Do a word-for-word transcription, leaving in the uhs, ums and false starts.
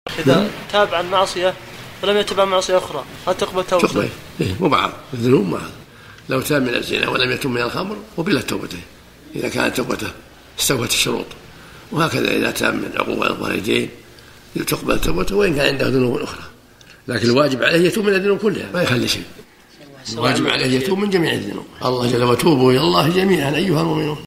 إذا تاب عن معصية ولم يتبع معصية أخرى هل تقبل توبته؟ تقبل، إيه مو بعض الذنوب مع لو تاب من الزنا ولم يتم من الخمر وبلا توبته إذا كانت توبته استوفت الشروط، وهكذا إذا تاب من عقوق الوالدين تقبل توبته وإن كان عنده ذنوب أخرى، لكن الواجب عليه يتوب من الذنوب كلها ما يخلي شيء، الواجب عليه يتوب من جميع الذنوب. الله جل وتوبوا إلى الله جميعا أيها المؤمنون.